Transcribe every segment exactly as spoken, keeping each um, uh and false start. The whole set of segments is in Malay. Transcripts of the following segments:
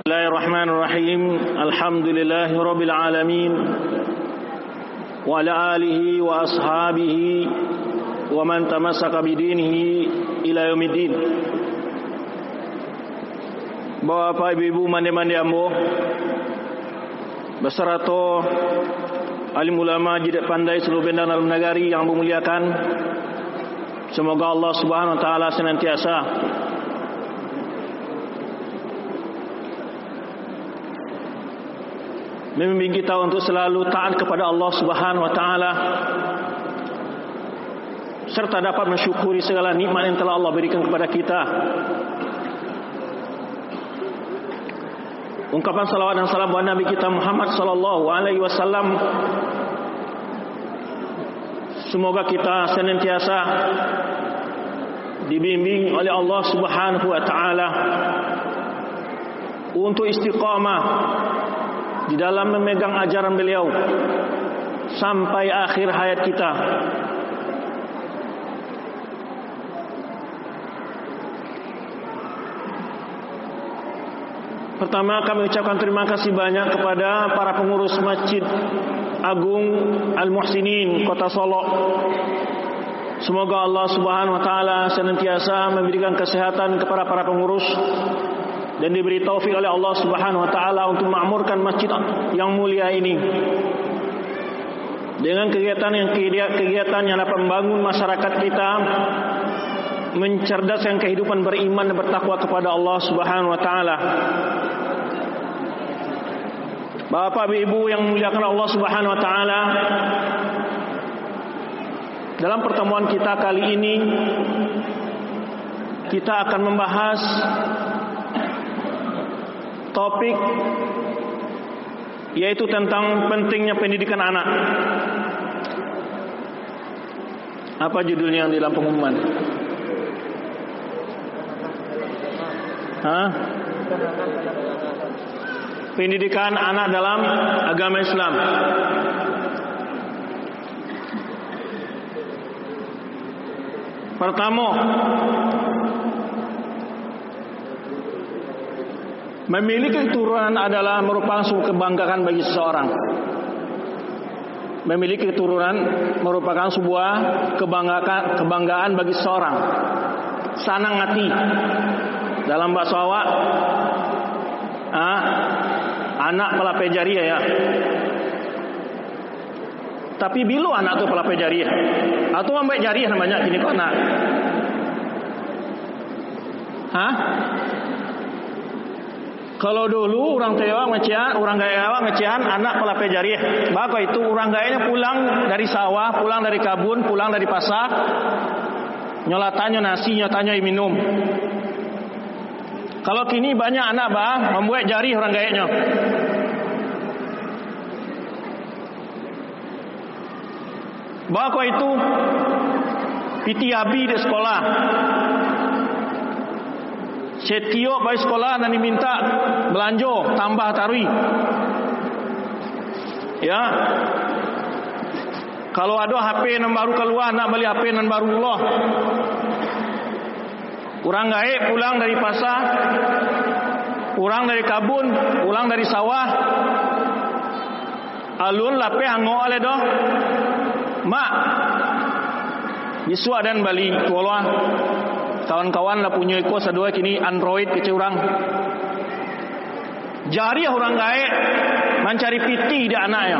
Bismillahirrahmanirrahim. Alhamdulillahirabbil alamin. Wa ala alihi wa ashabihi wa man tamassaka bidinihi ila yaumiddin. Bapak ibu mande-mande ambo beserta alim ulama jidat pandai seluruh bendang dalam negari yang memuliakan. Semoga Allah Subhanahu wa taala senantiasa membimbing kita untuk selalu taat kepada Allah Subhanahu wa taala serta dapat mensyukuri segala nikmat yang telah Allah berikan kepada kita. Ungkapan salawat dan salam buat Nabi kita Muhammad sallallahu alaihi wasallam. Semoga kita senantiasa dibimbing oleh Allah Subhanahu wa taala untuk istiqamah di dalam memegang ajaran beliau sampai akhir hayat kita. Pertama, kami ucapkan terima kasih banyak kepada para pengurus Masjid Agung Al-Muhsinin Kota Solok. Semoga Allah Subhanahu wa taala senantiasa memberikan kesehatan kepada para pengurus dan diberi taufik oleh Allah Subhanahu wa taala untuk memakmurkan masjid yang mulia ini dengan kegiatan yang kegiatan yang dapat membangun masyarakat kita mencerdaskan kehidupan beriman dan bertakwa kepada Allah Subhanahu wa taala. Bapak ibu yang memuliakan Allah Subhanahu wa taala, dalam pertemuan kita kali ini kita akan membahas topik yaitu tentang pentingnya pendidikan anak. Apa judulnya yang di dalam pengumuman? Hah? Pendidikan anak dalam agama Islam. Pertama, memiliki keturunan adalah merupakan suatu kebanggaan bagi seseorang. Memiliki keturunan merupakan sebuah kebanggaan, kebanggaan bagi seseorang. Sanang hati. Dalam bahasa awak, ah, anak pelapai jariah ya. Tapi bila anak tu pelapai jariah? Atau ambil jariah namanya kini kau anak? Hah? Kalau dulu orang Tionghoa ngecian, orang Gaya ngecian anak pelapai jariah. Maka itu orang Gayanya pulang dari sawah, pulang dari kabun, pulang dari pasar, nyolatannya nasi, nyolatannya minum. Kalau kini banyak anak bah membuat jari orang Gayanya. Maka itu piti abi di sekolah. Setiap bayi sekolah dan diminta belanja tambah tarui. Ya. Kalau ada H P yang baru keluar, nak beli H P yang baru Allah. Orang gaib pulang dari pasar, pulang dari kabun, pulang dari sawah. Alun lape hango ale doh. Mak. Bisu dan Bali kuala. Kawan-kawan lah punya iko sadua kini Android kecil orang. Jari orang gaib mencari piti di anaknya.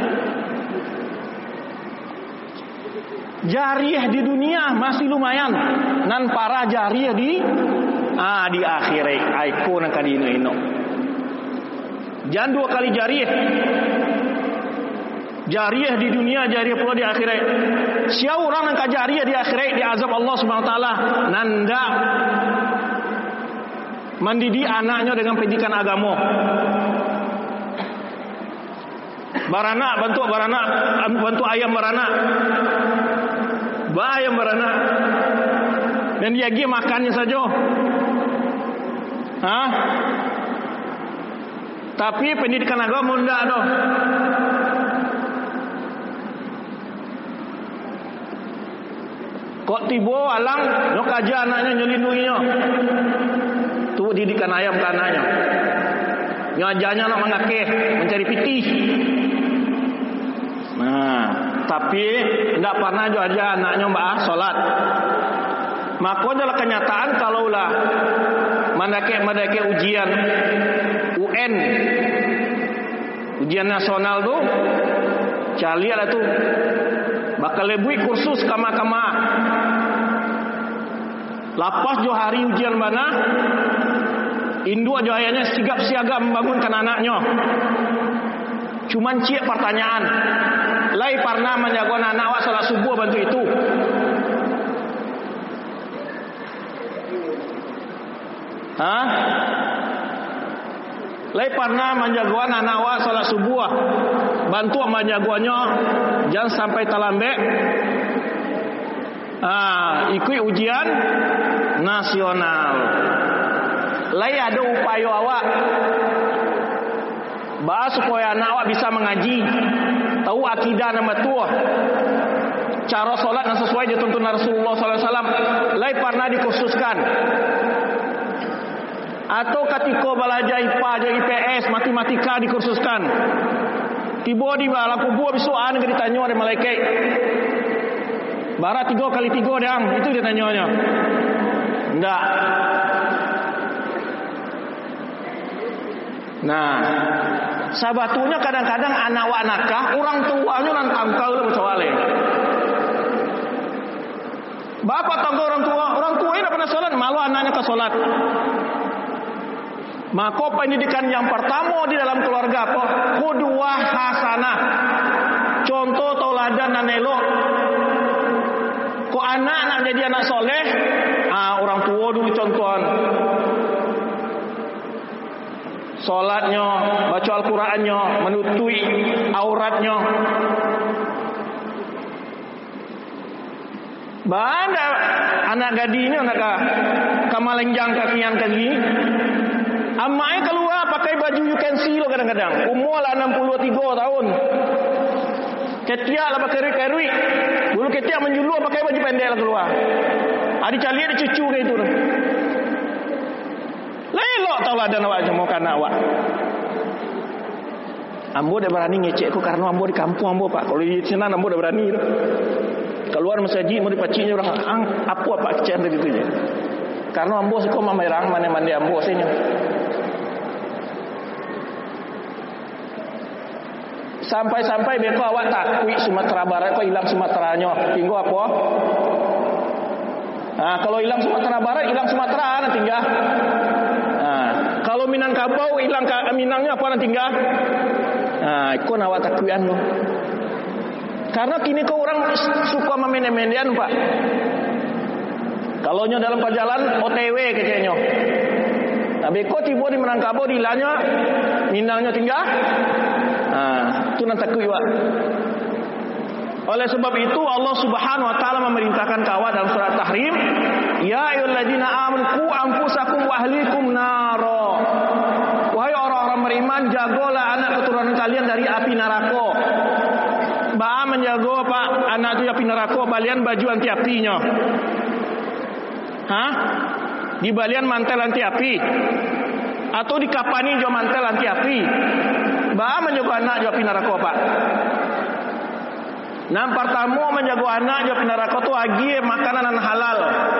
Jariah di dunia masih lumayan, nan para jariah di ah di akhirat aiko nak kadino ino. Jangan dua kali jariah. Jariah di dunia, jariah pula di akhirat. Siapa orang yang jariah di akhirat di azab Allah Subhanahu wa taala nanda mendidik anaknya dengan pendidikan agama. Baranak bantu baranak bantu ayam baranak. Ba ayam baranak. Dan dia pergi makannya saja. Hah? Tapi pendidikan agama tidak ada. Kok tiba alang nak ajar anaknya nyelindunginya. Tu didikan ayam ke anaknya. Nyajanya nak mengakeh, mencari pitih. Nah, tapi tidak pernah jo aja anaknya mbak solat. Maka adalah kenyataan kalaulah mandake mandake ujian U N, ujian nasional tu, cari lah tu, bakal lebih kursus kama-kama. Lapas jo hari ujian mana, induk jo ayahnya sigap siaga membangunkan anaknya. Cuman cie pertanyaan, lai pernah menjaga anak awak salat subuh bantu itu. Hah? Lai pernah menjaga anak awak salat subuh, bantu menjaganya, jangan sampai terlambat. Ah, ikut ujian nasional. Lai ada upaya awak, bahas supaya anak awak bisa mengaji, tahu akidah nama tua, cara solat yang sesuai dengan tuntunan Rasulullah sallallahu alaihi wasallam. Lai pernah dikhususkan. Atau ketika belajar I P A, I P S, matematika dikhususkan. Tiba di alam kubur bisuan ke ditanya oleh malaikat. Barat tiga kali tiga dang, itu dia tanyanya. Enggak. Nah, sabatunya kadang-kadang anak wa nakah, orang tuanya nan tangkal le soalnya. Bapak tangkal orang tua, orang tua ini pernah solat, malu anaknya ke solat. Maka pendidikan yang pertama di dalam keluarga apa? Qudwah hasanah. Contoh tauladan dan elok. Kok anak nak jadi anak soleh, ah, orang tua dulu contohan. Solatnya, baca Al-Qurannya, menutupi auratnya. Banda anak gadi ini anak kamalenjang kakian kaki. Amai keluar pakai baju you can see lo kadang-kadang. Umur lah enam puluh tiga tahun. Ketiak lah pakai kerui. Dulu ketiak menjulur pakai baju pendek lah keluar. Adik cali ada cucu ke itu. Lelok tau lah ada awak mau kan awak. Ambo dah berani ngecek aku karena ambo di kampung ambo pak. Kalau di sini ambo dah berani. Keluar masjid mau dipaciknya orang ang apa apa kecil dari itu je. Karena ambo suka mamerang mana-mana ambo sini. Sampai-sampai beko awak takui Sumatera Barat kau hilang Sumateranya. Tinggal apa? Nah, kalau hilang Sumatera Barat, hilang Sumatera nanti tinggal. Nah, kalau Minangkabau hilang Minangnya apa nanti tinggal? Nah, ikut awak takuian lo. Karena kini kau orang suka memene-menean pak. Kalau nyo dalam perjalanan O T W kecenya. Tapi kau tiba di Minangkabau hilangnya Minangnya tinggal. Nah, itu nanti takui pak. Oleh sebab itu Allah Subhanahu wa taala memerintahkan kawat dalam surat Tahrim, ya ayyuhalladzina amanu qu anfusakum wa ahlikum naro. Wahai orang-orang beriman, jagalah anak keturunan kalian dari api neraka. Ba menjaga pak anak itu api neraka, balian baju anti apinya. Hah? Di balian mantel anti api atau dikapani jo mantel anti api. Ba menjaga anak jo api neraka pak. Nah, pertama menjaga anak jo api neraka tu agi makanan yang halal.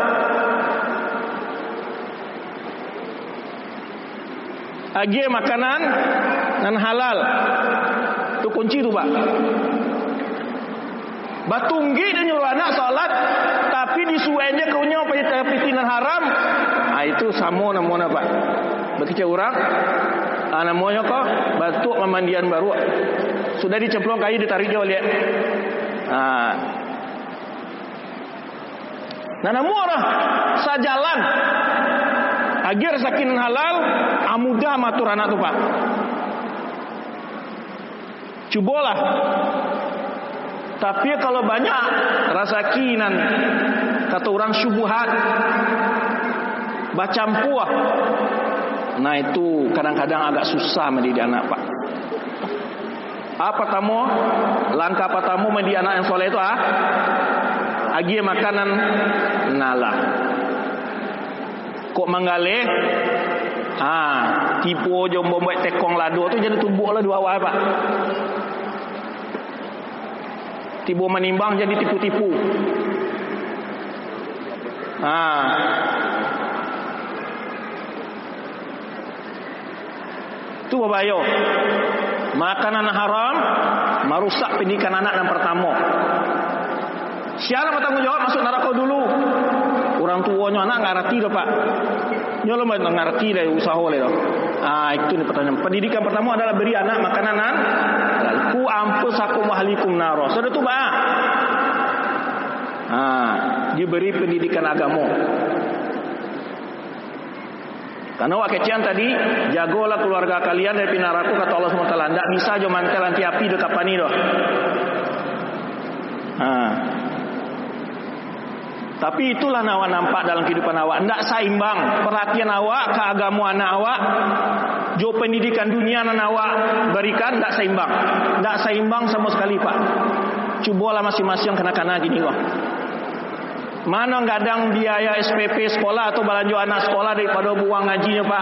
Agi makanan yang halal. Tu kunci tu pak. Batunggi dia nyuruh anak salat tapi disuainya kaunya pitinan haram. Ah itu sama namanya pak. Begitu orang ah, namanya kok batu pemandian baru. Sudah dicemplung kayu ditarik jauh lihat. Ah. Nah namun orang sajalan agar sakin halal amudah matur anak tu pak. Cubalah. Tapi kalau banyak rasa kinan, kata orang syubhat, bacampuah, nah itu kadang-kadang agak susah mendidik anak pak. Apa tamu? Langkah apa tamu mendidik anak yang soleh itu ah? Agi makanan nalah. Kok manggale, ah, tipu je buat tekong lado tu jadi tumbuk lah dua awal pak. Tipu menimbang jadi tipu-tipu. Ah. Tu babayo. Makanan haram merusak pendidikan anak yang pertama. Siapa bertanggung jawab masuk neraka dulu? Orang tuanya anak enggak ngerti dah pak. Nyolo mah ngerti dah usaha le dah. Ah itu ni pertanyaan. Pendidikan pertama adalah beri anak makanan halal. Ku ampusakum wahlikum naro. Sudah tu pak. Ah, diberi pendidikan agama. Karena wak kecian tadi, jagolah keluarga kalian dari neraka kata Allah subhanahu wa taala. Ndak bisa jo mantel anti api do kapani do. Ah. Tapi itulah awak nampak dalam kehidupan awak. Ndak seimbang perhatian awak ke agama anak awak. Jo pendidikan dunia anak awak berikan ndak seimbang. Ndak seimbang sama sekali pak. Cubalah masing-masing kena-kena gini kok. Mana gadang biaya S P P sekolah atau belanja anak sekolah daripada buang ngajinya pak.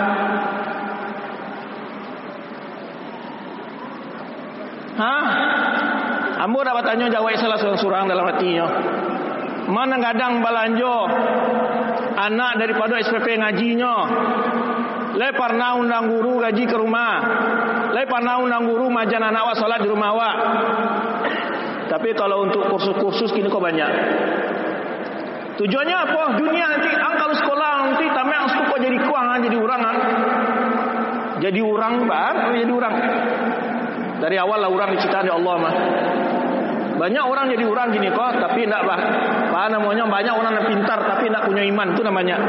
Hah? Ambo dapat tanya jawab salah seorang dalam hatinya. Mana gadang belanja anak daripada S P P ngajinya. Le pernah undang guru gaji ke rumah. Le pernah undang guru majan anak awak salat di rumah awak. Tapi kalau untuk kursus-kursus kini kok banyak. Tujuannya apa? Dunia nanti, ang kalau sekolah nanti tamak ang suka jadi kuang, jadi orang ang. Jadi orang bar, jadi orang. Dari awal lah orang diciptakan oleh Allah mah. Banyak orang jadi orang gini kok, tapi tidak bah. Apa namanya? Banyak orang yang pintar tapi tidak punya iman, itu namanya.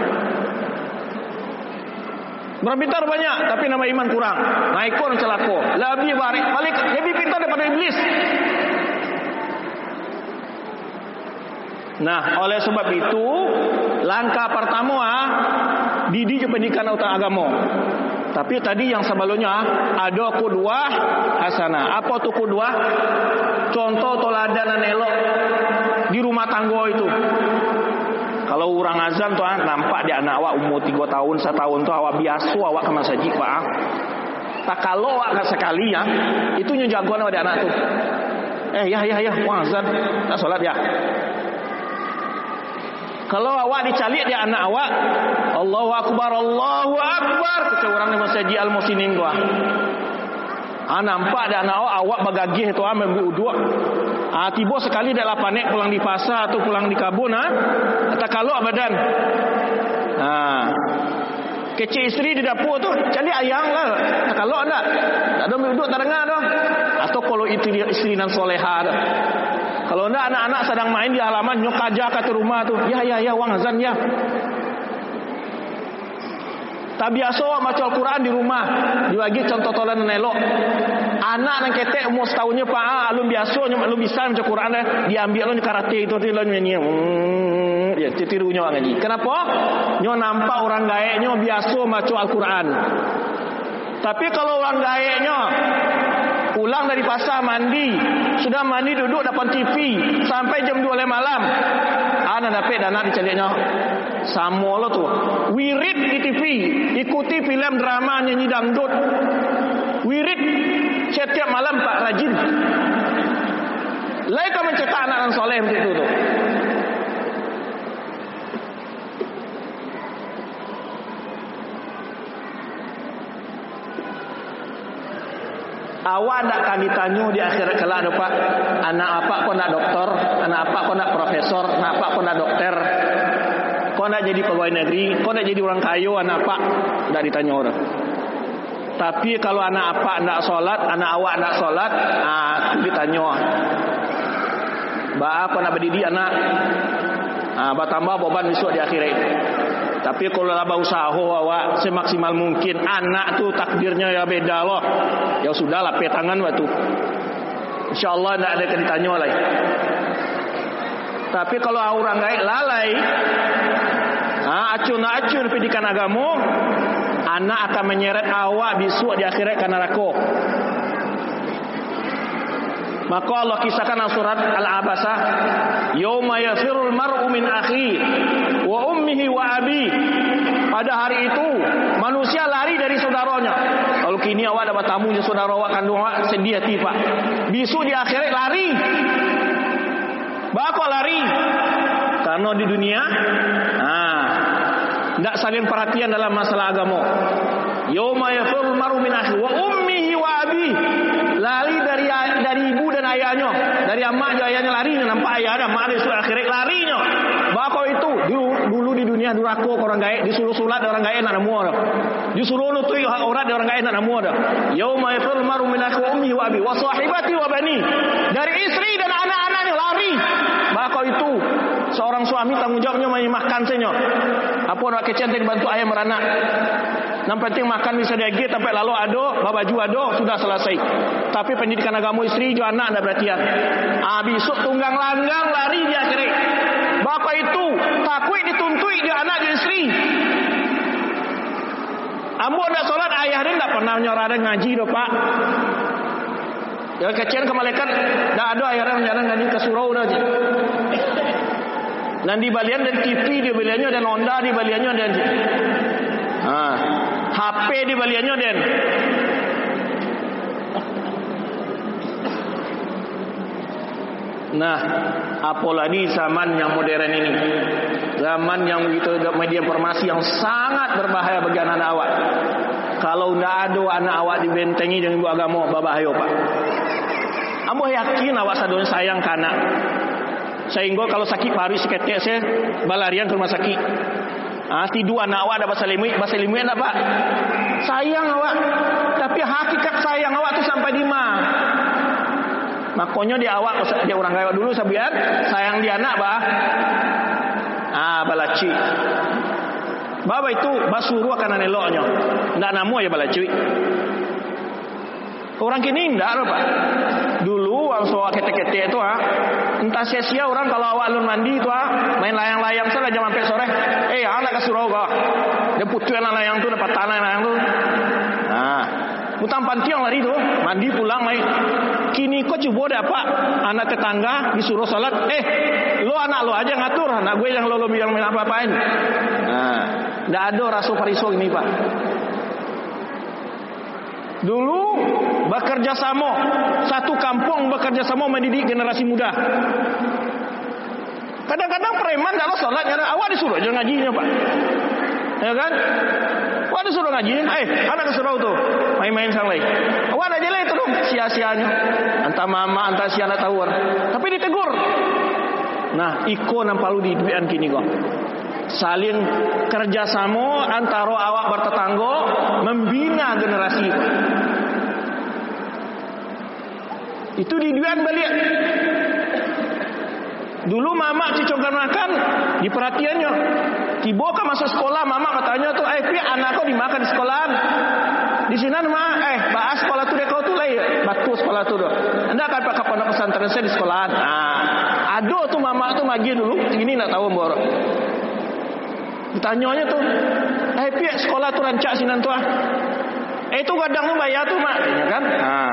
Orang pintar banyak, tapi nama iman kurang. Naik kon celako. Lebih baik, balik lebih pintar daripada iblis. Nah, oleh sebab itu langkah pertama didik pendidikan utama agama. Tapi tadi yang sebelumnya ada qudwah hasanah. Apa tu qudwah? Contoh teladan elok di rumah tangga itu. Kalau orang azan tu nampak dia anak awak umur tiga tahun, satu tahun tu awak biasa awak ke masjid pak. Tak kalau awak sekali ya, itu jagoan awak anak tu. Eh ya ya ya, wah azan tak solat ya. Kalau awak dicalik dia anak awak, Allahu Akbar, Allahu Akbar, kecil orang di masjid Al-Musinin tu. Ah nampak dia anak awak, awak bagagih tu ambil uduk. Ah tiba sekali dia lapanek pulang di pasar atau pulang di kabun ah, tak kalau badan. Ah. Kecil isteri di dapur tu, cari ayang lah. Tak kalau enggak. Tak ada ambil uduk tak dengar dah. Atau kalau itu dia isteri nan solehah dah. Kalau enggak anak-anak sedang main di halaman nyok aja kat rumah tu. Ya ya ya wang azan ya. Tak biasa baca Al-Quran di rumah. Dibagi contoh tolan elok. Anak nang ketek umur setahunnya pak alun biasa nyok alun bisa baca Quran dah. Diambil alun karate itu tu alun nyanyi. Hmm, ya tirunya orang ngaji. Kenapa? Nyok nampak orang gaeknya biasa baca Al-Quran. Tapi kalau orang gaeknya pulang dari pasar mandi, sudah mandi duduk depan T V sampai jam dua malam. Anak dapat dana dicaliknya sama lo tu. Wirid di T V, ikuti film drama nyanyi dangdut. Wirid setiap malam pak rajin. Lai kau mencetak anak yang soleh macam itu tu. Awak nak akan ditanya di akhirat kelak ada pak. Anak apa kau nak doktor, anak apa kau nak profesor, anak apa kau nak dokter. Kau nak jadi pegawai negeri, kau nak jadi orang kaya, anak apa? Tak ditanya orang. Tapi kalau anak apa nak solat, anak awak nak solat, ah ditanya. Ba apa nak berdidik anak? Ah bertambah beban besok di akhirat. Tapi kalau laba usaha awak semaksimal mungkin, anak tu takdirnya ya beda loh. Ya sudahlah, pe tangan waktu. InsyaAllah tak ada kena tanya lagi. Tapi kalau orang gaib lalai, ha, acun-acun pendidikan agama, anak akan menyeret awak besok di akhirat ke neraka. Maka Allah kisahkan dalam surat Al-Abasa, yauma yafirul mar'u min akhi wa ummihi wa abi. Pada hari itu manusia lari dari saudaranya. Kalau kini awak dapat tamu je saudara awak kandung awak sedih hati pak. Besok di akhirat lari. Bakal lari. Karena di dunia ah tidak saling perhatian dalam masalah agama. Yauma yafirul mar'u min akhi wa ummihi wa abi. Lari dari dari ibu dan ayahnya, dari amak dan ayahnya larinya, nampak ayah dan mak di akhirat larinya. Bakal itu dulu, dulu di dunia duraka orang gaib, disuruh sulat orang gaib nak namu dah. Disuruh nutui aurat orang gaib nak namu dah. Yauma yafirul mar'u min akhi wa ummihi wa abi wa sahibati wa bani. Dari isteri dan anak-anaknya lari. Bakal itu seorang suami tanggungjawabnya menyemahkan senyo. Apa nak kecen dibantu ayah beranak. Yang penting makan bisa diagih, tapi lalu ada, baju ada, sudah selesai. Tapi pendidikan agama isteri juga anak ada perhatian. Ah, besok tunggang langgang lari di akhirat. Bapa itu takut dituntui dia anak dia isteri. Ambo nak solat ayah dia tak pernah nyorah dia ngaji dah pak. Dia kecil ke malaikat, dah ada ayah dia nyorah ngaji ke surau dah je. Dan di balian dan T V di baliannya dan Honda di baliannya dan ah, H P di baliannya dan nah, apalagi zaman yang modern ini, zaman yang begitu media informasi yang sangat berbahaya bagi anak-anak awak. Kalau tidak ada anak awak dibentengi dengan ibu agama, berbahaya pak. Ambo yakin awak sadon sayang ke anak. Sehingga kalau sakit paru seketik saya balarian ke rumah sakit. Ah, tidur anak awak ada bahasa limui, bahasa limui nak pak. Sayang awak, tapi hakikat sayang awak tu sampai di mana? Makanya dia awak dia orang kaya dulu sabian sayang dia anak bah. Ah balaci. Baba itu basuruh akan eloknya. Ndak namu ya balaci. Orang kini ndak pak. Dulu orang soal ketek-ketek itu ah, entah sia-sia orang kalau awak alun mandi itu ah, main layang-layang saja jam sampai sore. Eh, anak ke surau kau. Dia putuin layang tu dapat tanah layang tu. Nah, utang pantiang lari tu, mandi pulang main. Kini kau coba dapat anak tetangga disuruh salat. Eh, lo anak lo aja ngatur, anak gue yang lo lo bilang main apa-apain. Nah, ndak ada rasa periso ini pak. Dulu bekerja sama, satu kampung bekerja sama mendidik generasi muda. Kadang-kadang preman kalau solat awak disuruh aja ngajinya pak, ya kan? Awak disuruh ngaji, eh anak disuruh tu main-main sang lain. Awak nak jalan itu dong, sia-sianya. Antara mama, antara si anak tawar, tapi ditegur. Nah, iko nampalu di duian kini kok. Saling kerjasama antara awak bertetangga membina generasi itu. Itu di duian balik. Dulu mama cicokan makan diperhatiannya. Tiba ke masuk sekolah mama katanya tuh, eh pi anak kau dimakan di sekolahan. Di sini mah eh bahas sekolah tu dek kau tu lah batu sekolah tu doh. Anda akan pakai pondok pesantren saya di sekolahan. Nah, ada tuh mama tu magi dulu, ini nak tahu mbor. Ditanyanya tuh, eh pi sekolah tu rancak sinan tu ah. Eh itu kadang tu bayar tu mak, ya kan? Nah.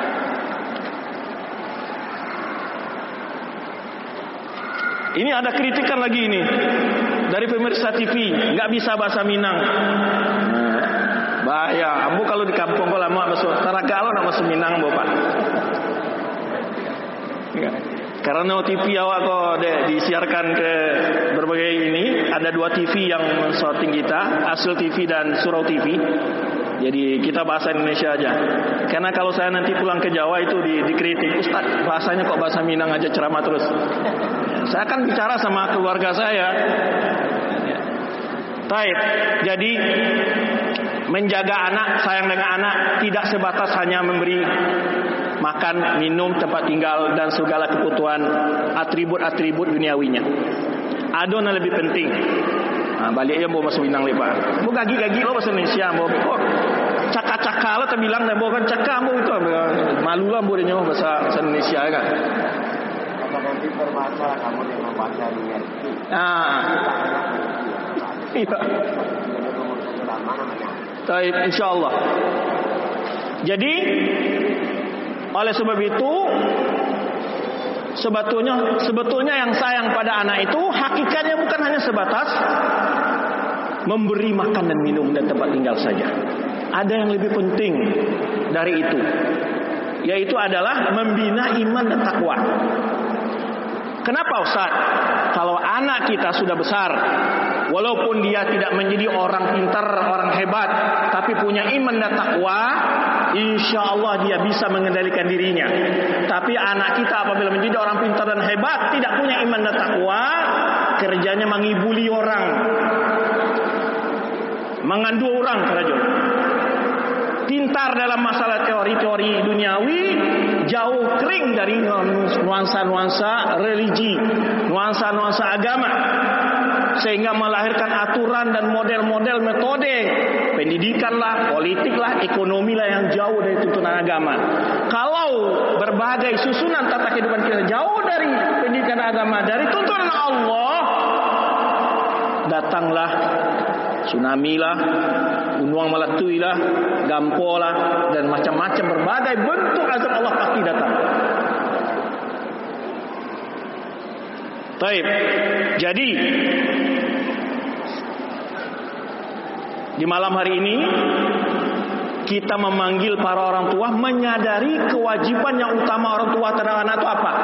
Ini ada kritikan lagi ini dari pemirsa T V, nggak bisa bahasa Minang. Nah, bahaya. Ambo kalau di kampung kau lama masuk Taraga lo nak masuk Minang bapak. Ya. Karena T V awak kok de, disiarkan ke berbagai ini, ada dua T V yang sorting kita, Asal T V dan Surau T V. Jadi kita bahasa Indonesia aja. Karena kalau saya nanti pulang ke Jawa itu di, dikritik, Ustaz bahasanya kok bahasa Minang aja ceramah terus. Saya akan bicara sama keluarga saya. Ya. Baik. Jadi menjaga anak, sayang dengan anak tidak sebatas hanya memberi makan, minum, tempat tinggal dan segala kebutuhan atribut-atribut duniawinya. Ada yang lebih penting. Nah, baliknya bawa masuk Minang lepas. Bawa gagi-gagi lo bahasa Indonesia. Bawa oh, cakak-cakak lo terbilang dan bawa kan cakak bawa itu. Malu lah bawa dia bahasa Indonesia kan. Nanti berbahasa kamu dengan bahasa dunia itu. Ah. Iya. Baik, insyaAllah. Jadi oleh sebab itu Sebetulnya sebetulnya yang sayang pada anak itu hakikatnya bukan hanya sebatas memberi makan dan minum dan tempat tinggal saja. Ada yang lebih penting dari itu, yaitu adalah membina iman dan takwa. Kenapa Ustaz? Kalau anak kita sudah besar, walaupun dia tidak menjadi orang pintar, orang hebat, tapi punya iman dan takwa, insya Allah dia bisa mengendalikan dirinya. Tapi anak kita apabila menjadi orang pintar dan hebat, tidak punya iman dan takwa, kerjanya mengibuli orang, mengandu orang kerajaan. Pintar dalam masalah teori-teori duniawi, jauh kering dari nuansa-nuansa religi, nuansa-nuansa agama, sehingga melahirkan aturan dan model-model metode pendidikan lah, politik lah, ekonomi lah yang jauh dari tuntunan agama. Kalau berbagai susunan tata kehidupan kita jauh dari pendidikan agama, dari tuntunan Allah, datanglah tsunami lah, gunung meletui lah, gampo lah, dan macam-macam berbagai bentuk azab Allah pasti datang. Baik, jadi di malam hari ini kita memanggil para orang tua menyadari kewajiban yang utama orang tua terhadap anak itu apa?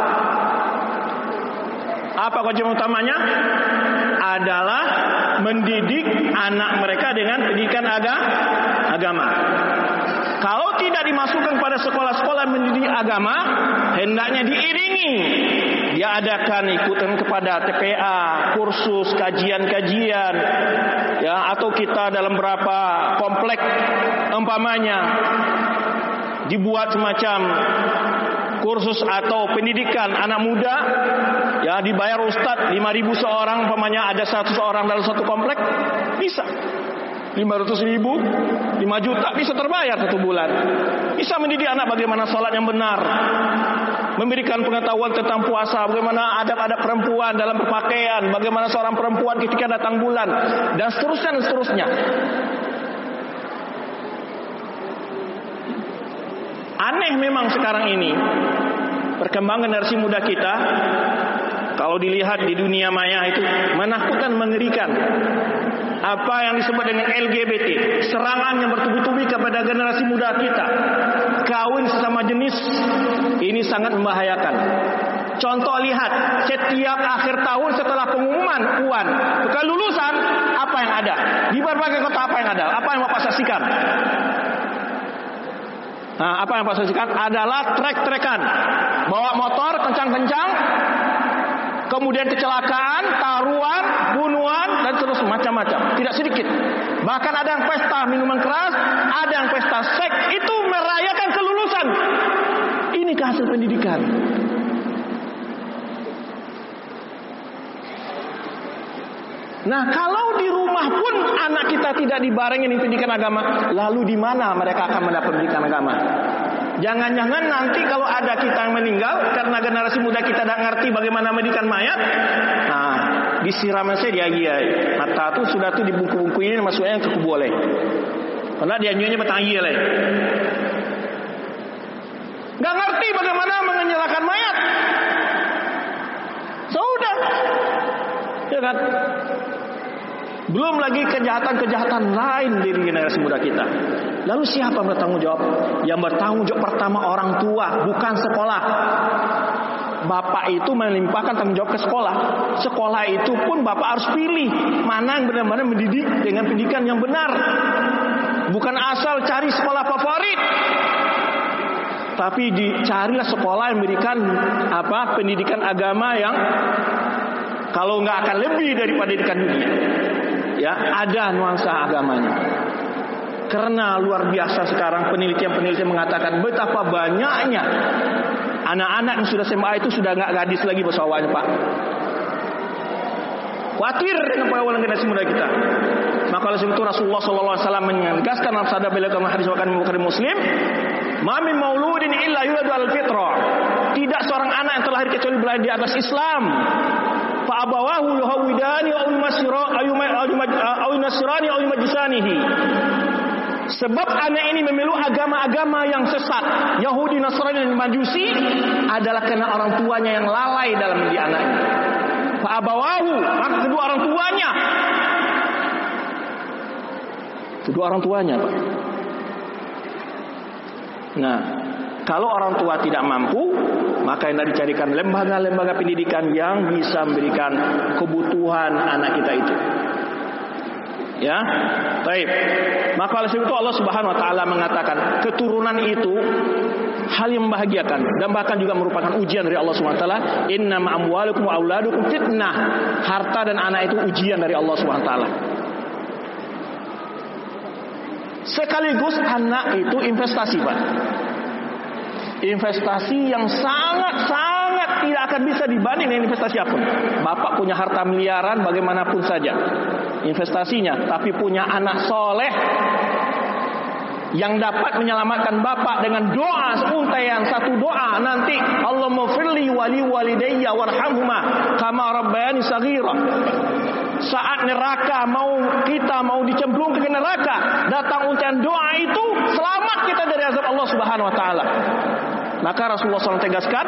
Apa kewajiban utamanya? Adalah mendidik anak mereka dengan pendidikan agama. Kalau tidak dimasukkan pada sekolah-sekolah mendidik agama, hendaknya diiringi. Dia adakan ikutan kepada T P A, kursus, kajian-kajian, ya, atau kita dalam berapa komplek umpamanya dibuat semacam kursus atau pendidikan anak muda, ya, dibayar ustadz lima ribu seorang, umpamanya ada seratus orang dalam satu komplek, bisa lima ratus ribu, lima juta bisa terbayar satu bulan. Bisa mendidik anak bagaimana salat yang benar, memberikan pengetahuan tentang puasa, bagaimana adab-adab perempuan dalam berpakaian, bagaimana seorang perempuan ketika datang bulan, dan seterusnya dan seterusnya. Aneh memang sekarang ini perkembangan generasi muda kita, kalau dilihat di dunia maya itu menakutkan, mengerikan. Apa yang disebut dengan L G B T, serangan yang bertubi-tubi kepada generasi muda kita, kawin sesama jenis, ini sangat membahayakan. Contoh lihat, setiap akhir tahun setelah pengumuman U A N kelulusan, apa yang ada di berbagai kota, apa yang ada, apa yang Bapak saksikan? Nah, apa yang Bapak saksikan adalah trek-trekan, bawa motor kencang-kencang, kemudian kecelakaan, taruhan, bunuhan, dan terus macam-macam. Tidak sedikit. Bahkan ada yang pesta minuman keras, ada yang pesta seks, itu merayakan kelulusan. Ini hasil pendidikan. Nah, kalau di rumah pun anak kita tidak dibarengi dengan pendidikan agama, lalu di mana mereka akan mendapat pendidikan agama? Jangan-jangan nanti kalau ada kita yang meninggal karena generasi muda kita tidak ngerti bagaimana mendidikan mayat, nah, disiram saja dia dia mata tuh sudah tuh dibungku-bungku ini masuknya ke kubu oleh. Karena dia nyunya bertanggi oleh. Gak ngerti bagaimana menyalakan mayat. Sudah, ya kan? Belum lagi kejahatan-kejahatan lain di generasi muda kita. Lalu siapa yang bertanggung jawab? Yang bertanggung jawab pertama orang tua, bukan sekolah. Bapak itu melimpahkan tanggung jawab ke sekolah. Sekolah itu pun bapak harus pilih mana yang benar-benar mendidik dengan pendidikan yang benar. Bukan asal cari sekolah favorit, tapi dicarilah sekolah yang memberikan apa pendidikan agama yang kalau nggak akan lebih daripada pendidikan dunia. Ya, ada nuansa agamanya. Karena luar biasa sekarang penelitian-penelitian mengatakan betapa banyaknya anak-anak yang sudah S M A itu sudah nggak gadis lagi bersawahnya, Pak. Khawatir dengan pergaulan generasi muda kita. Maka oleh sebab itu Rasulullah sallallahu alaihi wasallam menegaskan dalam sabda beliau dalam hadis riwayat Bukhari Muslim, "Ma min mauludin illa yuladu al fitrah." Tidak seorang anak yang terlahir kecuali berlahir di atas Islam. Fa abawahu yuhawidani au yumasira au yunasirani au yumajisanihi. Sebab anak ini memeluk agama-agama yang sesat, Yahudi, Nasrani, dan Majusi, adalah karena orang tuanya yang lalai dalam mendidik anaknya. Fa abawahu, maka kedua orang tuanya. Kedua orang tuanya, Pak. Nah, kalau orang tua tidak mampu, maka hendak dicarikan lembaga-lembaga pendidikan yang bisa memberikan kebutuhan anak kita itu. Ya, baik. Maka oleh sebab itu Allah Subhanahu Wa Taala mengatakan keturunan itu hal yang membahagiakan dan bahkan juga merupakan ujian dari Allah Subhanahu Wa Taala. Innama amwalukum wa auladukum fitnah. Harta dan anak itu ujian dari Allah Subhanahu Wa Taala. Sekaligus anak itu investasi, Pak. Investasi yang sangat-sangat tidak akan bisa dibanding dengan investasi apapun. Bapak punya harta miliaran bagaimanapun saja investasinya, tapi punya anak soleh yang dapat menyelamatkan bapak dengan doa seuntaian satu doa nanti, Allahumma firli wali walidayya warhamhuma kama rabbayani saghira. Saat neraka mau kita mau dicemplung ke neraka, datang ucapan doa itu, selamat kita dari azab Allah Subhanahu Wa Taala. Maka Rasulullah shallallahu alaihi wasallam tegaskan,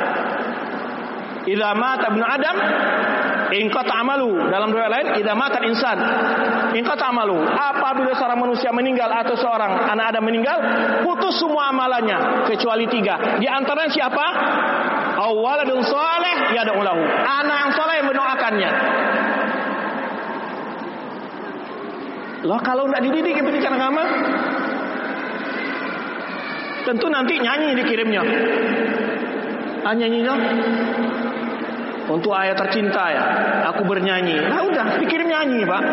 idza mata ibnu Adam inqata amalu. Dalam riwayat lain, idza mata insan inqata amalu. Apabila seorang manusia meninggal atau seorang anak Adam meninggal, putus semua amalannya kecuali tiga. Di antaranya siapa? Awaladun saleh yad'u lahu. Anak yang saleh yang mendoakannya. Lah kalau tidak dididik ke pendidikan agama, tentu nanti nyanyi dikirimnya. Ah, nyanyinya untuk ayat tercinta ya, aku bernyanyi. Nah udah, dikirim nyanyi, Pak.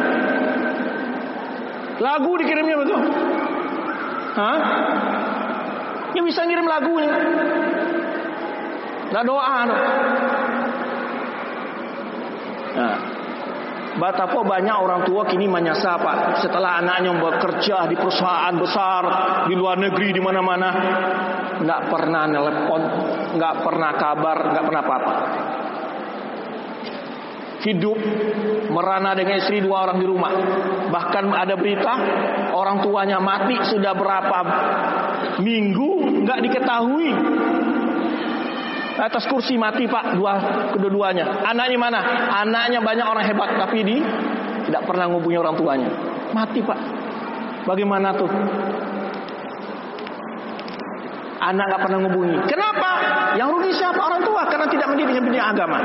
Lagu dikirimnya betul. Hah? Dia bisa ngirim lagu nih. Nggak doa dong. Nah, betapa banyak orang tua kini menyasar, Pak. Setelah anaknya bekerja di perusahaan besar, di luar negeri, di mana-mana, nggak pernah nelpon, nggak pernah kabar, nggak pernah apa-apa. Hidup merana dengan istri dua orang di rumah. Bahkan ada berita orang tuanya mati sudah berapa minggu nggak diketahui. Atas kursi mati, Pak, dua kedua-duanya. Anaknya mana? Anaknya banyak orang hebat, tapi di tidak pernah ngubungi orang tuanya. Mati, Pak. Bagaimana tuh? Anak nggak pernah ngubungi. Kenapa? Yang rugi siapa? Orang tua, karena tidak mendidik pendidikan agama.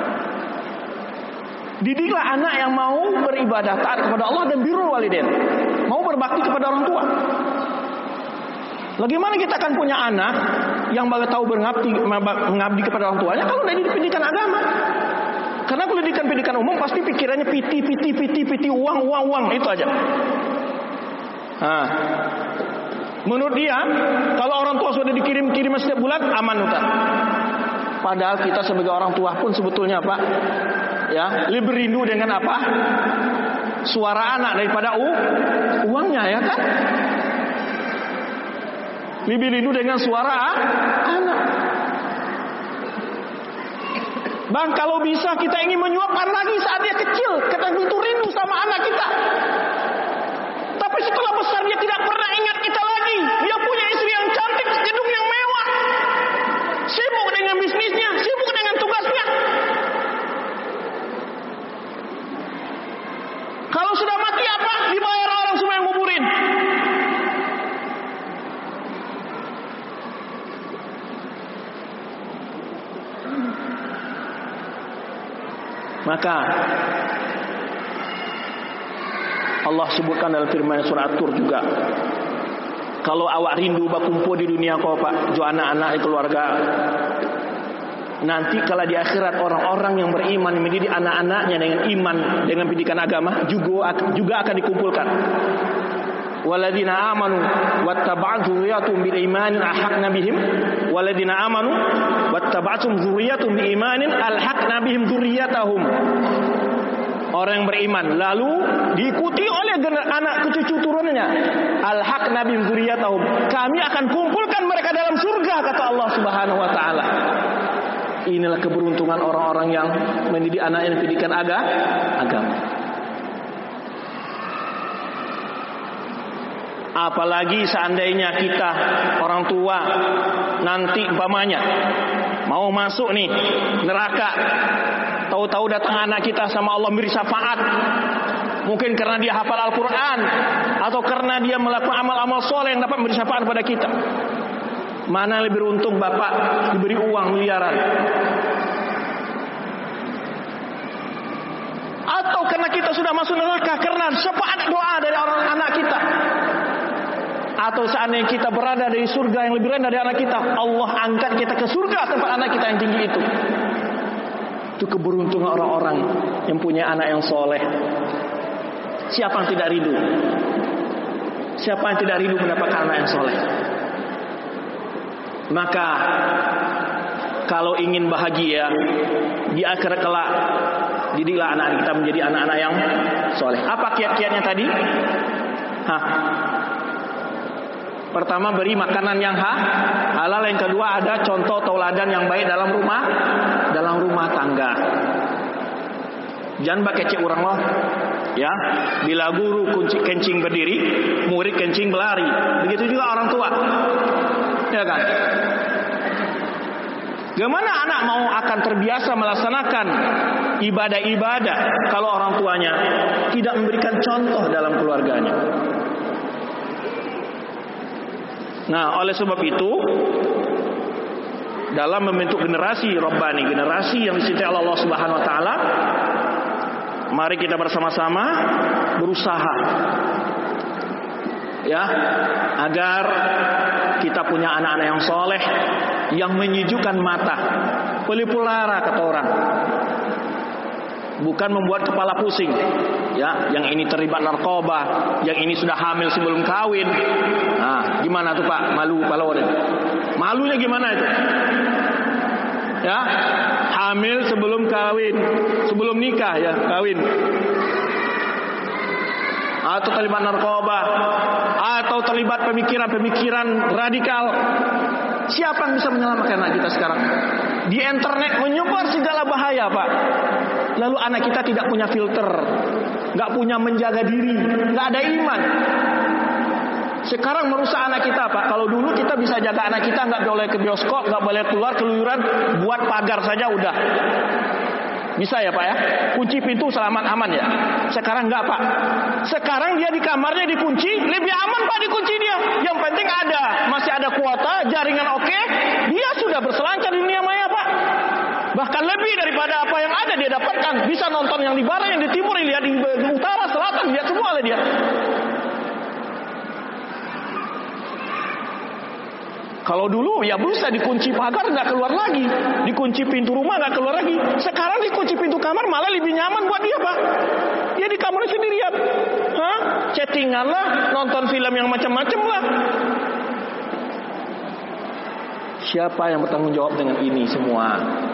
Didiklah anak yang mau beribadah taat kepada Allah dan birrul walidain, mau berbakti kepada orang tua. Bagaimana kita akan punya anak yang baru tahu berbakti mengabdi kepada orang tuanya kalau tidak dididik pendidikan agama? Karena kalau didikan pendidikan umum pasti pikirannya piti, piti, piti, piti, uang, uang, uang, itu aja. Nah, menurut dia, kalau orang tua sudah dikirim-kirim setiap bulan, aman udah. Padahal kita sebagai orang tua pun sebetulnya, Pak, ya, lebih rindu dengan apa? Suara anak daripada u, uangnya, ya kan? Lebih rindu dengan suara anak. Bang, kalau bisa kita ingin menyuapkan lagi saat dia kecil. Kita itu rindu sama anak kita. Tapi setelah besar dia tidak pernah ingat kita lagi. Dia punya istri yang cantik, gedung yang mewah, sibuk dengan bisnisnya, sibuk dengan tugasnya. Kalau sudah mati apa? Dibayar orang semua yang nguburin. Maka Allah sebutkan dalam firman surah At-Tur juga, kalau awak rindu berkumpul di dunia kau, Pak, jo anak-anak keluarga, nanti kalau di akhirat orang-orang yang beriman yang mendidik anak-anaknya dengan iman, dengan pendidikan agama juga juga akan dikumpulkan. Waladina amanu wattaba'atuhum dzurriyyatuhum biimanin alhaqna bihim waladina amanu wattaba'atuhum dzurriyyatuhum biimanin alhaqna bihim dzurriyyatahum. Orang yang beriman lalu diikuti oleh anak cucu turunannya, alhaqna bihim dzurriyyatahum, kami akan kumpulkan mereka dalam surga, kata Allah Subhanahu wa taala. Inilah keberuntungan orang-orang yang mendidik anaknya pendidikan agama. Apalagi seandainya kita orang tua nanti umpamanya mau masuk nih neraka, tahu-tahu datang anak kita sama Allah beri syafaat, mungkin karena dia hafal Al-Quran atau karena dia melakukan amal-amal soleh yang dapat memberi syafaat pada kita. Mana lebih beruntung bapak diberi uang miliaran, atau karena kita sudah masuk neraka karena syafaat doa dari orang anak kita, atau seandainya kita berada di surga yang lebih rendah dari anak kita, Allah angkat kita ke surga tempat anak kita yang tinggi itu. Itu keberuntungan orang-orang yang punya anak yang soleh. Siapa yang tidak rindu? Siapa yang tidak rindu mendapatkan anak yang soleh? Maka kalau ingin bahagia di akhirat kelak, didiklah anak kita menjadi anak-anak yang soleh. Apa kiat-kiatnya tadi? Hah? Pertama, beri makanan yang ha, halal. Yang kedua, ada contoh tauladan yang baik dalam rumah dalam rumah tangga. Jangan pakai cek orang loh. Ya, bila guru kunci kencing berdiri, murid kencing berlari. Begitu juga orang tua. Ya kan? Gimana anak mau akan terbiasa melaksanakan ibadah-ibadah kalau orang tuanya tidak memberikan contoh dalam keluarganya? Nah, oleh sebab itu, dalam membentuk generasi Rabbani, generasi yang dicintai Allah Subhanahu wa taala, mari kita bersama-sama berusaha ya agar kita punya anak-anak yang soleh, yang menyejukkan mata, pelipur lara kata orang, bukan membuat kepala pusing. Ya, yang ini terlibat narkoba, yang ini sudah hamil sebelum kawin. Nah, gimana tuh Pak? Malu kalau malunya gimana itu? Ya, hamil sebelum kawin, sebelum nikah ya kawin. Atau terlibat narkoba, atau terlibat pemikiran-pemikiran radikal. Siapa yang bisa menyelamatkan anak kita sekarang? Di internet menyebar segala bahaya, Pak. Lalu anak kita tidak punya filter, nggak punya menjaga diri, nggak ada iman. Sekarang merusak anak kita, Pak. Kalau dulu kita bisa jaga anak kita, nggak boleh ke bioskop, nggak boleh keluar keluyuran, buat pagar saja udah. Bisa ya Pak ya? Kunci pintu selamat aman ya. Sekarang enggak Pak. Sekarang dia di kamarnya dikunci, lebih aman Pak dikunci dia. Yang penting ada, masih ada kuota, jaringan oke, dia sudah berselancar di dunia maya Pak. Bahkan lebih daripada apa yang ada dia dapatkan. Bisa nonton yang di barat, yang di timur, lihat di utara, selatan, lihat semua oleh dia. Kalau dulu ya bisa dikunci pagar nggak keluar lagi, dikunci pintu rumah nggak keluar lagi. Sekarang dikunci pintu kamar malah lebih nyaman buat dia Pak. Dia di kamarnya sendirian, hah? Chattingan lah, nonton film yang macam-macam lah. Siapa yang bertanggung jawab dengan ini semua?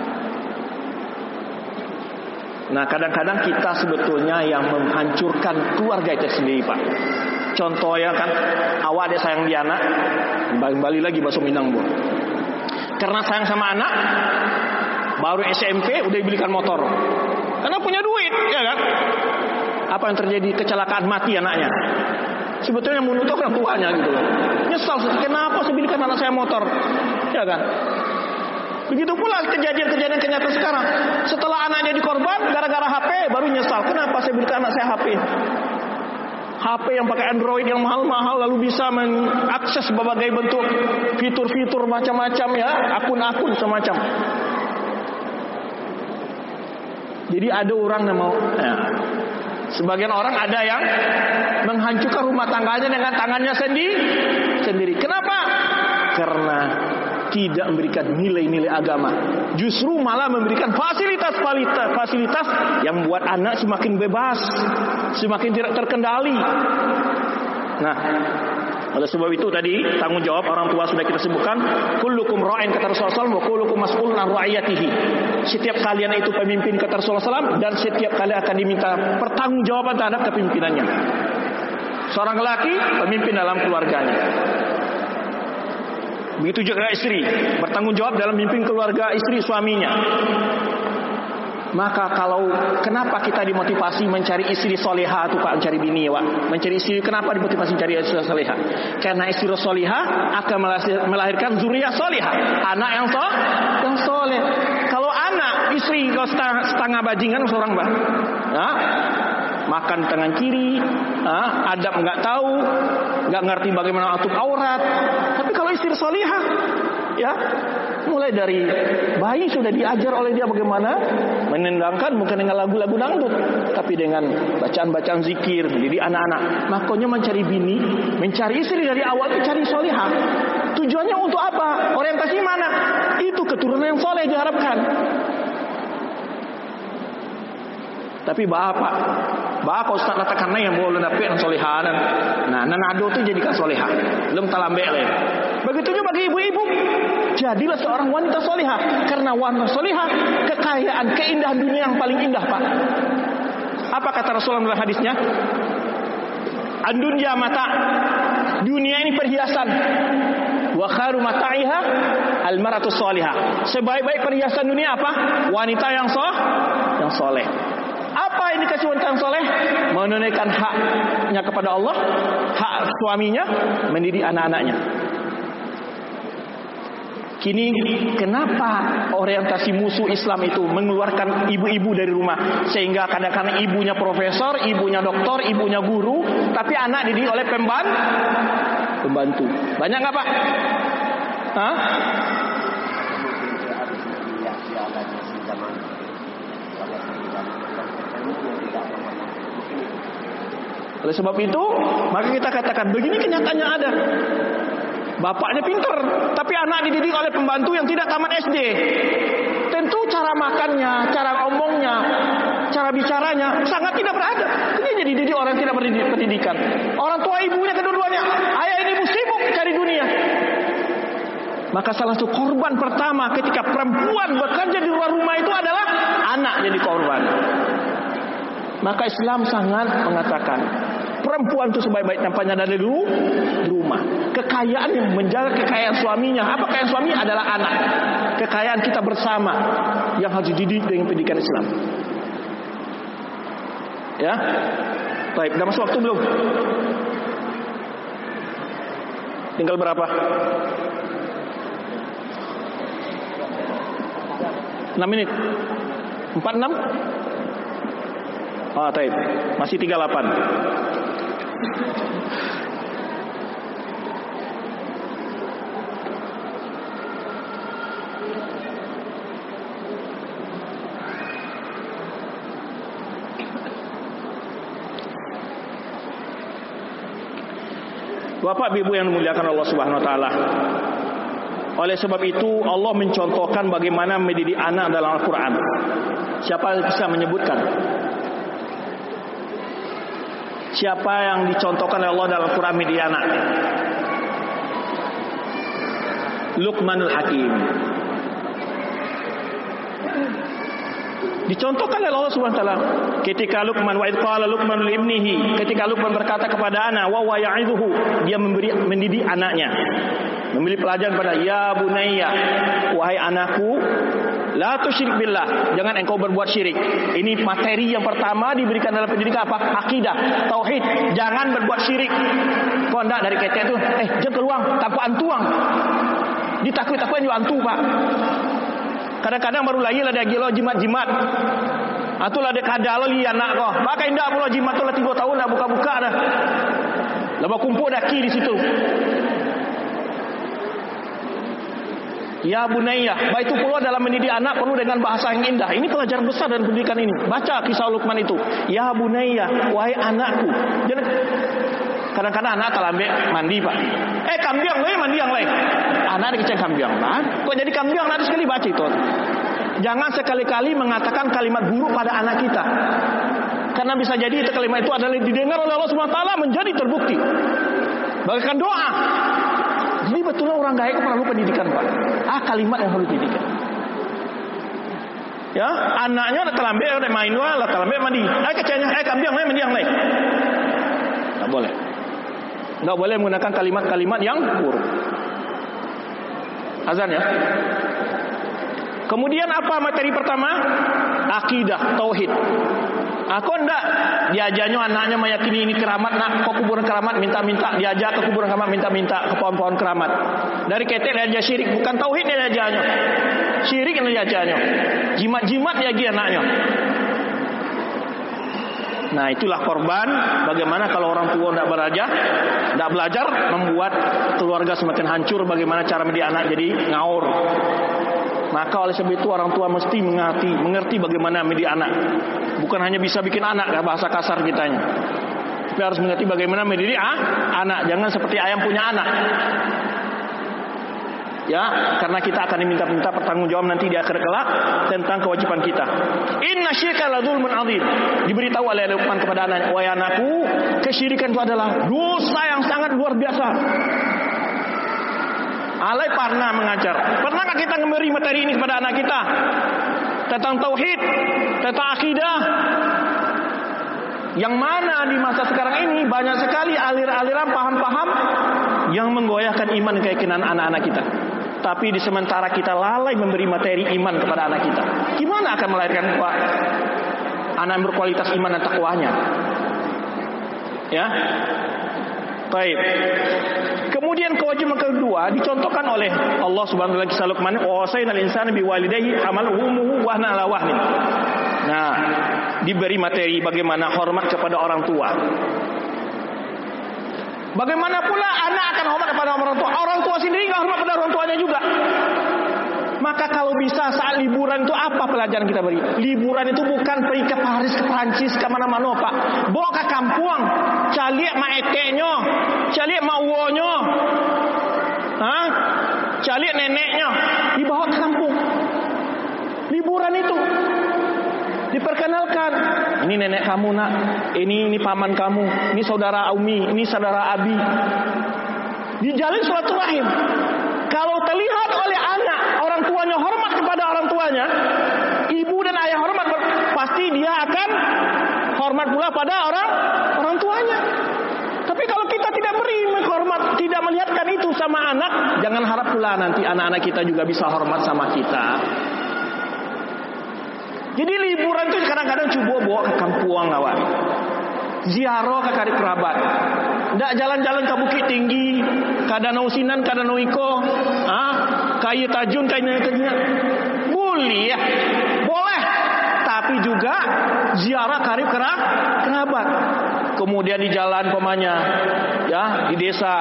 Nah kadang-kadang kita sebetulnya yang menghancurkan keluarga itu sendiri Pak. Contohnya kan, awak ada sayang di anak, balik lagi bahasa Minang bu. Karena sayang sama anak, baru S M P udah dibelikan motor. Karena punya duit, ya kan? Apa yang terjadi? Kecelakaan mati anaknya. Sebetulnya menuntut orang tuanya gitu loh. Nyesal, kenapa saya belikan anak saya motor? Ya kan? Begitu pula kejadian-kejadian kenyataan sekarang. Setelah anaknya dikorban, gara-gara H P, baru nyesal. Kenapa saya belikan anak saya H P? H P yang pakai Android yang mahal-mahal, lalu bisa mengakses berbagai bentuk fitur-fitur macam-macam ya, akun-akun semacam. Jadi ada orang yang mau, ya, sebagian orang ada yang menghancurkan rumah tangganya dengan tangannya sendiri. Sendiri. Kenapa? Karena tidak memberikan nilai-nilai agama, justru malah memberikan fasilitas-fasilitas yang membuat anak semakin bebas, semakin tidak terkendali. Nah, oleh sebab itu tadi tanggung jawab orang tua sudah kita sebutkan. Kullukum ra'in kata Rasulullah sallallahu alaihi wasallam, wa kullukum mas'ulun an ra'iyatihi. Setiap kalian itu pemimpin kata Rasulullah sallallahu alaihi wasallam, dan setiap kalian akan diminta pertanggungjawaban terhadap kepemimpinannya. Seorang lelaki pemimpin dalam keluarganya. Begitu juga istri, bertanggung jawab dalam memimpin keluarga istri suaminya. Maka kalau kenapa kita dimotivasi mencari istri soleha tuh Pak, mencari bini ya Pak, mencari istri, kenapa dimotivasi mencari istri soleha? Karena istri soleha akan melahirkan zuriat soleha, anak yang so, yang soleh. Kalau anak istri kalau setengah, setengah bajingan seorang Pak, nah, makan tangan kiri, nah, adab nggak tahu, nggak ngerti bagaimana atur aurat. Tapi kalau istri soleha, ya, mulai dari bayi sudah diajar oleh dia bagaimana menendangkan, bukan dengan lagu-lagu dangdut, tapi dengan bacaan-bacaan zikir. Jadi anak-anak, makanya mencari bini, mencari istri dari awal itu cari solihah. Tujuannya untuk apa? Orientasi mana? Itu keturunan yang soleh diharapkan. Tapi bapak, bapak Ustaz katakan yang boleh dapat yang solihah. Nah, nanado itu jadikan solihah. Belum talambek leh. Begitu juga bagi ibu-ibu. Jadilah seorang wanita solihah. Karena wanita solihah, kekayaan, keindahan dunia yang paling indah Pak. Apa kata Rasulullah dalam hadisnya? An-dunya mata. Dunia ini perhiasan. Wa khairu mata'iha al-mar'atu solihah. Sebaik-baik perhiasan dunia apa? Wanita yang soh, yang soleh. Apa indikasi wanita yang soleh? Menunaikan haknya kepada Allah, hak suaminya, mendidik anak-anaknya. Kini kenapa orientasi musuh Islam itu mengeluarkan ibu-ibu dari rumah, sehingga kadang-kadang ibunya profesor, ibunya doktor, ibunya guru, tapi anak dididik oleh pemban pembantu. Banyak nggak Pak? Hah? Oleh sebab itu, maka kita katakan begini kenyataannya ada. Bapaknya pintar, tapi anak dididik oleh pembantu yang tidak tamat S D. Tentu cara makannya, cara omongnya, cara bicaranya sangat tidak beradab. Ini jadi dididik orang yang tidak berpendidikan. Orang tua ibunya kedua-duanya, ayah dan ibu sibuk cari dunia. Maka salah satu korban pertama ketika perempuan bekerja di luar rumah itu adalah anak jadi korban. Maka Islam sangat mengatakan perempuan itu sebaik-baik tampaknya dari dulu di rumah. Kekayaan yang menjaga kekayaan suaminya. Apa kekayaan suami? Adalah anak. Kekayaan kita bersama yang harus dididik dengan pendidikan Islam. Ya, baik. Udah masuk waktu belum? Tinggal berapa? enam menit. empat puluh enam? Ah, baik. Masih tiga puluh delapan. Bapak Ibu yang dimuliakan Allah Subhanahu wa taala. Oleh sebab itu Allah mencontohkan bagaimana mendidik anak dalam Al-Qur'an. Siapa yang bisa menyebutkan? Siapa yang dicontohkan oleh Allah dalam Al-Quran mendidik anak? Luqmanul Hakim. Dicontohkan oleh Allah Subhanahu wa taala ketika Luqman wa idh qala Luqman li ibnihi, ketika Luqman berkata kepada anak wa wa ya'idhuhu, dia memberi mendidik anaknya, memberi pelajaran pada ya bunayya, wahai anakku, la tusyrik billah, jangan engkau berbuat syirik. Ini materi yang pertama diberikan dalam pendidikan apa? Akidah, tauhid. Jangan berbuat syirik. Kau enggak dari ketek tu, eh jangan keluar, takut antuang. Ditakut-takutin juga antu Pak. Kadang-kadang baru lagi lah dia gila jimat-jimat. Atulah dia kadal li anak kau. Maka indah pula jimat tu lah tiga tahun dah buka-buka dah. Lepas kumpul daki di situ. Ya bunayya, baik itu pula dalam mendidik anak perlu dengan bahasa yang indah. Ini pelajaran besar dalam pendidikan ini. Baca kisah Luqman itu. Ya bunayya, wahai anakku. Jangan kadang-kadang anak terlambat mandi Pak. Eh kambiang leh mandi yang lain. Anak dikecek kambiang Pak. Kok jadi kambiang nanti sekali baca itu. Jangan sekali-kali mengatakan kalimat buruk pada anak kita. Karena bisa jadi itu kalimat itu adalah didengar oleh Allah Subhanahu wa taala menjadi terbukti. Bagaikan doa. Jadi betulnya orang gaya itu perlu pendidikan Pak. Ah kalimat yang perlu dididik. Ya, anaknya udah terlambat udah main wah, lah terlambat mandi. Eh kecenya, eh kambiang mandi yang lain. Enggak boleh. Enggak boleh menggunakan kalimat-kalimat yang buruk. Azan ya. Kemudian apa materi pertama? Akidah, tauhid. Aku ndak diajarnya anaknya meyakini ini keramat, nak ke kuburan keramat minta-minta, diajak ke kuburan keramat minta-minta, ke pohon-pohon keramat. Dari ketek diajar syirik, bukan tauhid dia diajarnya. Syirik dia diajarnya. Jimat-jimat dia lagi anaknya. Nah, itulah korban bagaimana kalau orang tua tidak belajar, tidak belajar membuat keluarga semakin hancur, bagaimana cara mendidik anak jadi ngaur. Maka oleh sebab itu orang tua mesti mengerti, mengerti bagaimana mendidik anak. Bukan hanya bisa bikin anak, bahasa kasar kitanya. Tapi harus mengerti bagaimana mendidik ah, anak. Jangan seperti ayam punya anak. Ya, karena kita akan diminta-minta pertanggungjawab nanti di akhir kelak tentang kewajiban kita. Inna syirka la dzulmun adzim. Diberitahu oleh Luqman kepada anaknya, "Wahai anakku, kesyirikan itu adalah dosa yang sangat luar biasa." Alai pernah mengajar. Pernahkah kita memberi materi ini kepada anak kita? Tentang tauhid, tentang akidah. Yang mana di masa sekarang ini banyak sekali alir-aliran paham-paham yang menggoyahkan iman keyakinan anak-anak kita. Tapi di sementara kita lalai memberi materi iman kepada anak kita, gimana akan melahirkan anak yang berkualitas iman dan takwanya? Ya, baik. Kemudian kewajiban kedua dicontohkan oleh Allah Subhanahu wa taala kisah Luqman, "Wa wasainal insana biwalidayhi hamaluhu ummuhu wahnan ala wahnin." Nah, diberi materi bagaimana hormat kepada orang tua. Bagaimana pula anak akan hormat kepada orang tua? Orang tua sendiri enggak hormat kepada orang tuanya juga. Maka kalau bisa saat liburan itu apa pelajaran kita beri? Liburan itu bukan pergi ke Paris, ke Prancis, ke mana-mana, Pak. Bawa ke kampung, caliak maeteknya, caliak mauwonya, hah? Caliak neneknya, dibawa ke kampung. Liburan itu diperkenalkan. Ini nenek kamu nak, ini ini paman kamu, ini saudara Umi, ini saudara Abi. Dijalin silaturahim. Kalau terlihat oleh anak orang tuanya hormat kepada orang tuanya, ibu dan ayah hormat, pasti dia akan hormat pula pada orang orang tuanya. Tapi kalau kita tidak beri hormat, tidak melihatkan itu sama anak, jangan harap pula nanti anak-anak kita juga bisa hormat sama kita. Jadi liburan itu kadang-kadang coba bawa ke kampung awak, ziarah ke karib kerabat. Ndak jalan-jalan ke Bukit Tinggi, ke Danau Sinan, ke Danau Iko, ah, Kayu Tajun, Kayu Tajun. Boleh ya, boleh. Tapi juga ziarah karib kerabat. Kemudian di jalan pemanya, ya di desa,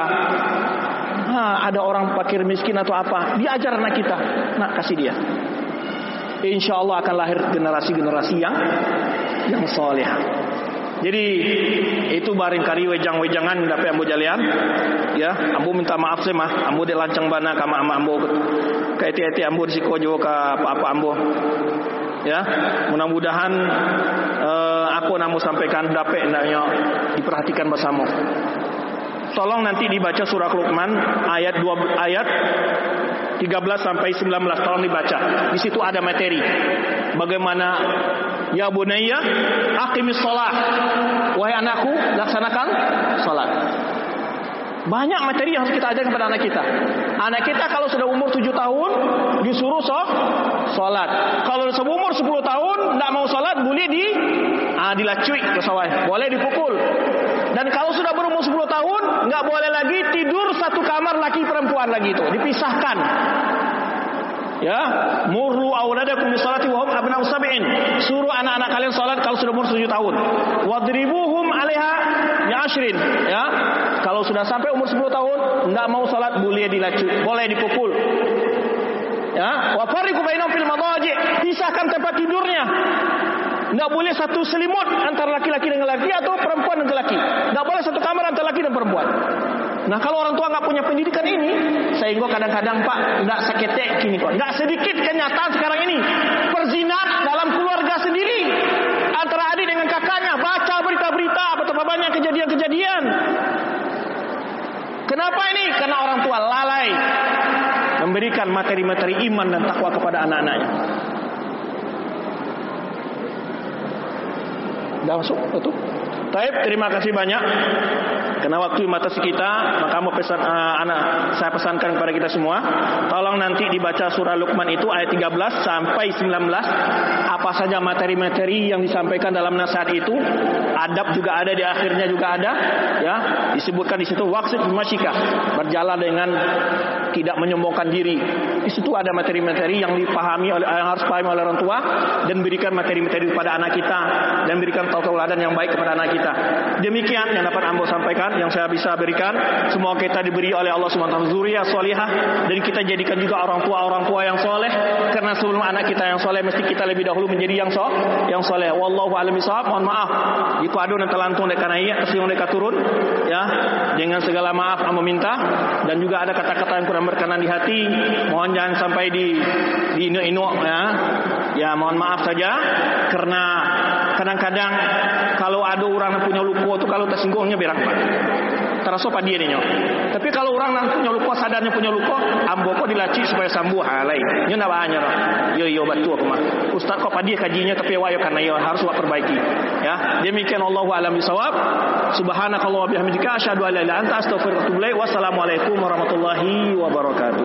ah, ada orang fakir miskin atau apa, diajar anak kita, nak kasih dia. Insya Allah akan lahir generasi-generasi yang yang soleh. Jadi itu barangkali wejang-wejangan dapat ambo jalian. Ya, ambo minta maaf saya mah, ambo de lancang bana kama ama ambo ka eti-eti ambo risiko jo ka apa-apa ambo. Ya, mudah-mudahan uh, aku namu sampaikan dapat hendaknya diperhatikan bersama. Tolong nanti dibaca surah Luqman ayat dua ayat tiga belas sampai sembilan belas, tolong dibaca. Di situ ada materi bagaimana ya bunayya aqimis shalah, wahai anakku laksanakan salat. Banyak materi yang harus kita ajarkan kepada anak kita. Anak kita kalau sudah umur tujuh tahun disuruh so, salat. Kalau sudah umur sepuluh tahun tidak mau salat, boleh di ah, dilacui ke sawah, boleh dipukul. Dan kalau sudah berumur sepuluh tahun, nggak boleh lagi tidur satu kamar laki perempuan lagi itu, dipisahkan. Ya, murru auladakum bisalati wa hum abna'u sab'in. Suruh anak-anak kalian salat kalau sudah umur tujuh tahun. Wadribuhum 'alaiha bi'ashrin. Ya, kalau sudah sampai umur sepuluh tahun, enggak mau salat, boleh dilacui, boleh dipukul. Ya, wa fariqu bainahum fil madaji'. Pisahkan tempat tidurnya. Tidak boleh satu selimut antara laki-laki dengan laki atau perempuan dengan laki. Tidak boleh satu kamar antara laki dan perempuan. Nah, kalau orang tua nggak punya pendidikan ini, sehingga kadang-kadang Pak nggak seketek gini kok. Nggak sedikit kenyataan sekarang ini perzinahan dalam keluarga sendiri antara adik dengan kakaknya. Baca berita-berita betapa banyak kejadian-kejadian. Kenapa ini? Karena orang tua lalai memberikan materi-materi iman dan takwa kepada anak-anaknya. Dah masuk betul. Taib, terima kasih banyak. Karena waktu membatasi kita, maka mau pesan uh, anak saya pesankan kepada kita semua, tolong nanti dibaca surah Luqman itu ayat tiga belas sampai sembilan belas. Apa saja materi-materi yang disampaikan dalam nasihat itu, adab juga ada di akhirnya juga ada, ya. Disebutkan di situ waqsid bimasyika, berjalan dengan tidak menyombongkan diri. Di situ ada materi-materi yang dipahami oleh yang harus pahami oleh orang tua, dan berikan materi-materi kepada anak kita, dan berikan tauladan yang baik kepada anak kita. Demikian yang dapat ambo sampaikan, yang saya bisa berikan. Semoga kita diberi oleh Allah Subhanahu wa taala zuriyah salihah, dan kita jadikan juga orang tua-orang tua yang soleh, karena sebelum anak kita yang soleh mesti kita lebih dahulu menjadi yang so, yang soleh. Wallahu a'lam bishawab. Mohon maaf jika ada yang terlantung dekat naik tersinggung dekat turun, ya, dengan segala maaf ambo minta. Dan juga ada kata-kata yang kurang berkenan di hati, mohon jangan sampai di di inu-inu, ya. Ya, mohon maaf saja, karena kadang-kadang kalau ada orang yang punya lupa tu kalau tersinggungnya berang pak. Terasa pada dia ni. Tapi kalau orang yang punya lupa, sadarnya punya lupa, ambo kok dilaci supaya sambuh halai. Nya ndak banyak dah. Yo yo batu aku mah. Ustaz kok pada dia kajinya tapi wayo karena yo harus buat perbaiki. Ya, demikian Allahu a'lam bishawab. Subhanakallah wa bihamdika asyhadu an la ilaha illa anta astaghfiruka wa atubu ilaik. Wassalamualaikum warahmatullahi wabarakatuh.